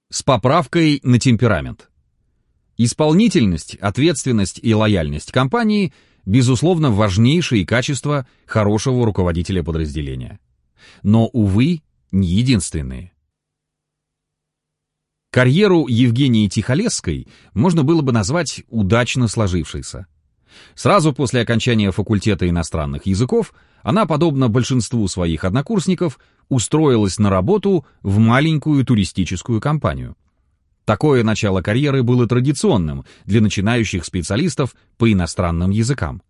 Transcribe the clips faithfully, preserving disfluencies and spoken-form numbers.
С поправкой на темперамент. Исполнительность, ответственность и лояльность компании – безусловно, важнейшие качества хорошего руководителя подразделения. Но, увы, не единственные. Карьеру Евгении Тихолесской можно было бы назвать удачно сложившейся. Сразу после окончания факультета иностранных языков она, подобно большинству своих однокурсников, устроилась на работу в маленькую туристическую компанию. Такое начало карьеры было традиционным для начинающих специалистов по иностранным языкам.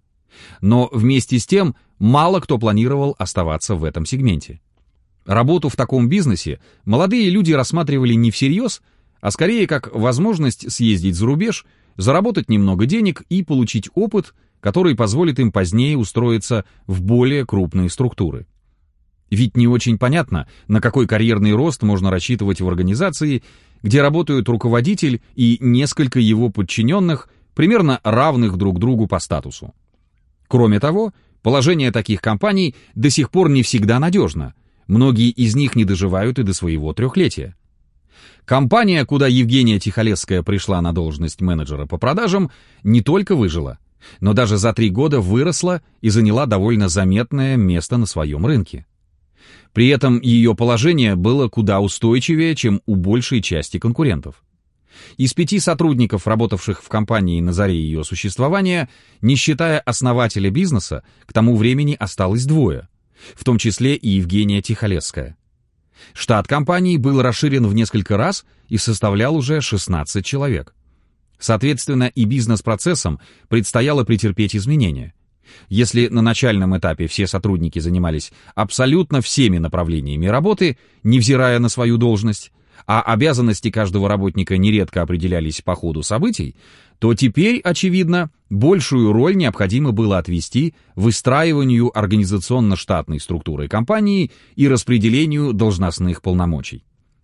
Но вместе с тем мало кто планировал оставаться в этом сегменте. Работу в таком бизнесе молодые люди рассматривали не всерьез, а скорее как возможность съездить за рубеж, заработать немного денег и получить опыт, который позволит им позднее устроиться в более крупные структуры. Ведь не очень понятно, на какой карьерный рост можно рассчитывать в организации, где работают руководитель и несколько его подчиненных, примерно равных друг другу по статусу. Кроме того, положение таких компаний до сих пор не всегда надежно. Многие из них не доживают и до своего трехлетия. Компания, куда Евгения Тихолесская пришла на должность менеджера по продажам, не только выжила, но даже за три года выросла и заняла довольно заметное место на своем рынке. При этом ее положение было куда устойчивее, чем у большей части конкурентов. Из пяти сотрудников, работавших в компании на заре ее существования, не считая основателя бизнеса, к тому времени осталось двое, в том числе и Евгения Тихолесская. Штат компании был расширен в несколько раз и составлял уже шестнадцать человек. Соответственно, и бизнес-процессам предстояло претерпеть изменения. Если на начальном этапе все сотрудники занимались абсолютно всеми направлениями работы, невзирая на свою должность, а обязанности каждого работника нередко определялись по ходу событий, то теперь, очевидно, большую роль необходимо было отвести выстраиванию организационно-штатной структуры компании и распределению должностных полномочий.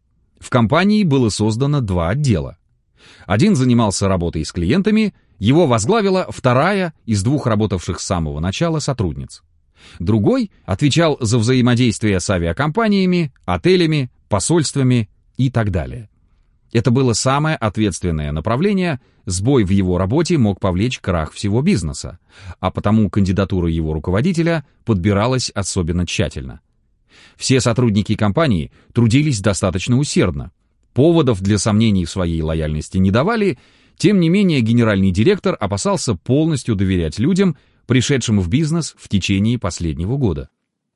В компании было создано два отдела. Один занимался работой с клиентами, его возглавила вторая из двух работавших с самого начала сотрудниц. Другой отвечал за взаимодействие с авиакомпаниями, отелями, посольствами и так далее. Это было самое ответственное направление, сбой в его работе мог повлечь крах всего бизнеса, а потому кандидатура его руководителя подбиралась особенно тщательно. Все сотрудники компании трудились достаточно усердно, поводов для сомнений в своей лояльности не давали, тем не менее генеральный директор опасался полностью доверять людям, пришедшим в бизнес в течение последнего года.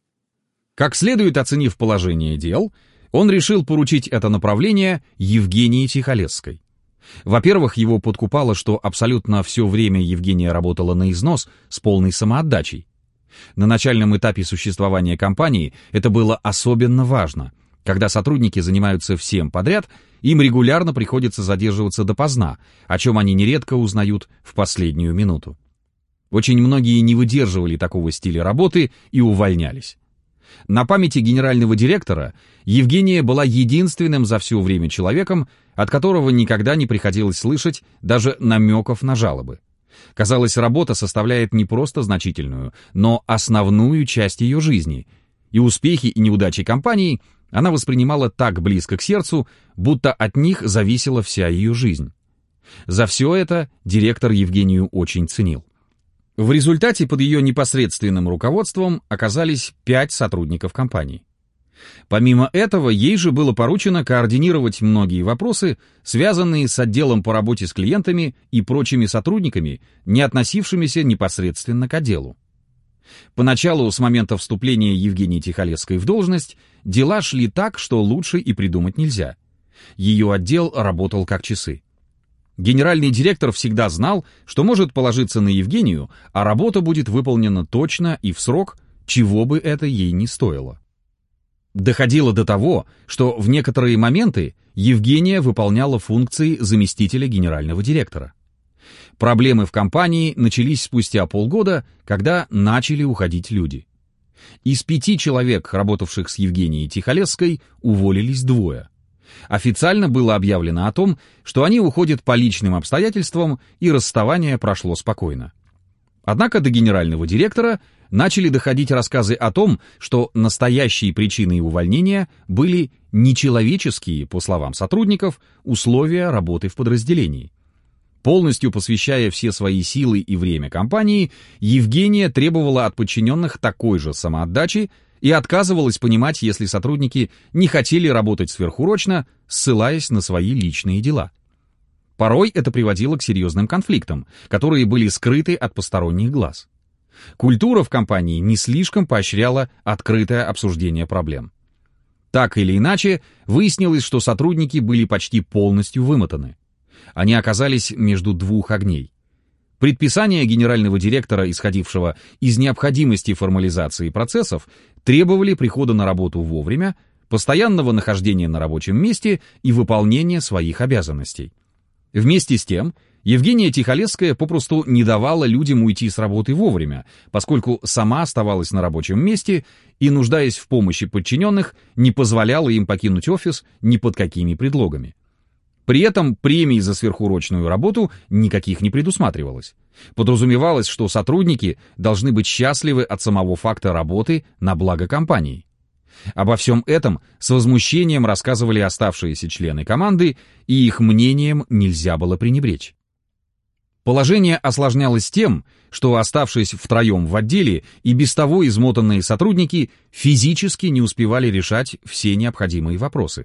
Как следует оценив положение дел, он решил поручить это направление Евгении Тихолесской. Во-первых, его подкупало, что абсолютно все время Евгения работала на износ с полной самоотдачей. На начальном этапе существования компании это было особенно важно. Когда сотрудники занимаются всем подряд, им регулярно приходится задерживаться допоздна, о чем они нередко узнают в последнюю минуту. Очень многие не выдерживали такого стиля работы и увольнялись. На памяти генерального директора Евгения была единственным за все время человеком, от которого никогда не приходилось слышать даже намеков на жалобы. Казалось, работа составляет не просто значительную, но основную часть ее жизни, и успехи и неудачи компании она воспринимала так близко к сердцу, будто от них зависела вся ее жизнь. За все это директор Евгению очень ценил. В результате под ее непосредственным руководством оказались пять сотрудников компании. Помимо этого, ей же было поручено координировать многие вопросы, связанные с отделом по работе с клиентами и прочими сотрудниками, не относившимися непосредственно к отделу. Поначалу, с момента вступления Евгении Тихолесской в должность, дела шли так, что лучше и придумать нельзя. Ее отдел работал как часы. Генеральный директор всегда знал, что может положиться на Евгению, а работа будет выполнена точно и в срок, чего бы это ей ни стоило. Доходило до того, что в некоторые моменты Евгения выполняла функции заместителя генерального директора. Проблемы в компании начались спустя полгода, когда начали уходить люди. Из пяти человек, работавших с Евгенией Тихолесской, уволились двое. Официально было объявлено о том, что они уходят по личным обстоятельствам, и расставание прошло спокойно. Однако до генерального директора начали доходить рассказы о том, что настоящей причиной увольнения были нечеловеческие, по словам сотрудников, условия работы в подразделении. Полностью посвящая все свои силы и время компании, Евгения требовала от подчиненных такой же самоотдачи и отказывалась понимать, если сотрудники не хотели работать сверхурочно, ссылаясь на свои личные дела. Порой это приводило к серьезным конфликтам, которые были скрыты от посторонних глаз. Культура в компании не слишком поощряла открытое обсуждение проблем. Так или иначе, выяснилось, что сотрудники были почти полностью вымотаны. Они оказались между двух огней. Предписания генерального директора, исходившего из необходимости формализации процессов, требовали прихода на работу вовремя, постоянного нахождения на рабочем месте и выполнения своих обязанностей. Вместе с тем, Евгения Тихолесская попросту не давала людям уйти с работы вовремя, поскольку сама оставалась на рабочем месте и, нуждаясь в помощи подчиненных, не позволяла им покинуть офис ни под какими предлогами. При этом премий за сверхурочную работу никаких не предусматривалось. Подразумевалось, что сотрудники должны быть счастливы от самого факта работы на благо компании. Обо всем этом с возмущением рассказывали оставшиеся члены команды, и их мнением нельзя было пренебречь. Положение осложнялось тем, что, оставшись втроем в отделе, и без того измотанные сотрудники физически не успевали решать все необходимые вопросы.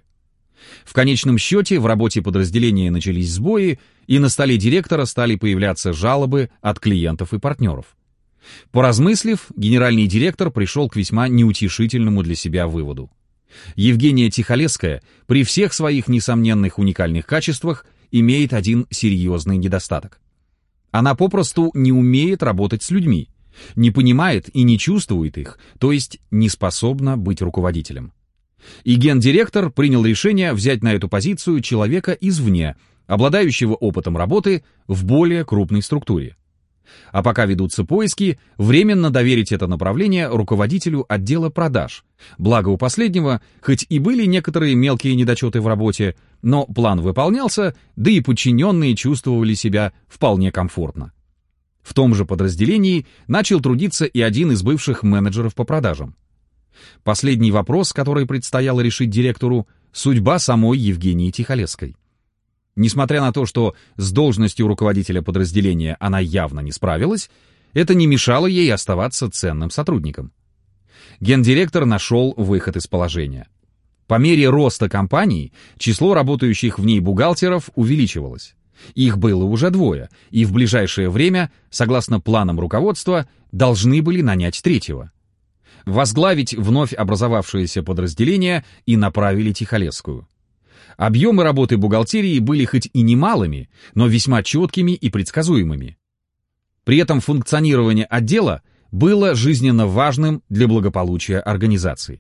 В конечном счете в работе подразделения начались сбои, и на столе директора стали появляться жалобы от клиентов и партнеров. Поразмыслив, генеральный директор пришел к весьма неутешительному для себя выводу. Евгения Тихолесская при всех своих несомненных уникальных качествах имеет один серьезный недостаток. Она попросту не умеет работать с людьми, не понимает и не чувствует их, то есть не способна быть руководителем. И гендиректор принял решение взять на эту позицию человека извне, обладающего опытом работы в более крупной структуре. А пока ведутся поиски, временно доверить это направление руководителю отдела продаж. Благо у последнего, хоть и были некоторые мелкие недочеты в работе, но план выполнялся, да и подчиненные чувствовали себя вполне комфортно. В том же подразделении начал трудиться и один из бывших менеджеров по продажам. Последний вопрос, который предстояло решить директору, судьба самой Евгении Тихолесской. Несмотря на то, что с должностью руководителя подразделения она явно не справилась, это не мешало ей оставаться ценным сотрудником. Гендиректор нашел выход из положения. По мере роста компании число работающих в ней бухгалтеров увеличивалось. Их было уже двое, и в ближайшее время, согласно планам руководства, должны были нанять третьего. Возглавить вновь образовавшееся подразделение и направили Тихолесскую. Объемы работы бухгалтерии были хоть и немалыми, но весьма четкими и предсказуемыми. При этом функционирование отдела было жизненно важным для благополучия организации.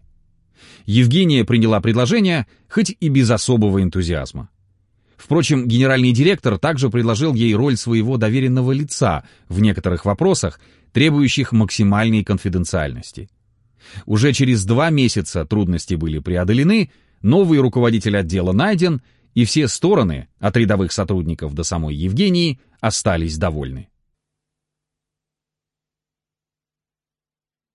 Евгения приняла предложение, хоть и без особого энтузиазма. Впрочем, генеральный директор также предложил ей роль своего доверенного лица в некоторых вопросах, требующих максимальной конфиденциальности. Уже через два месяца трудности были преодолены, новый руководитель отдела найден, и все стороны, от рядовых сотрудников до самой Евгении, остались довольны.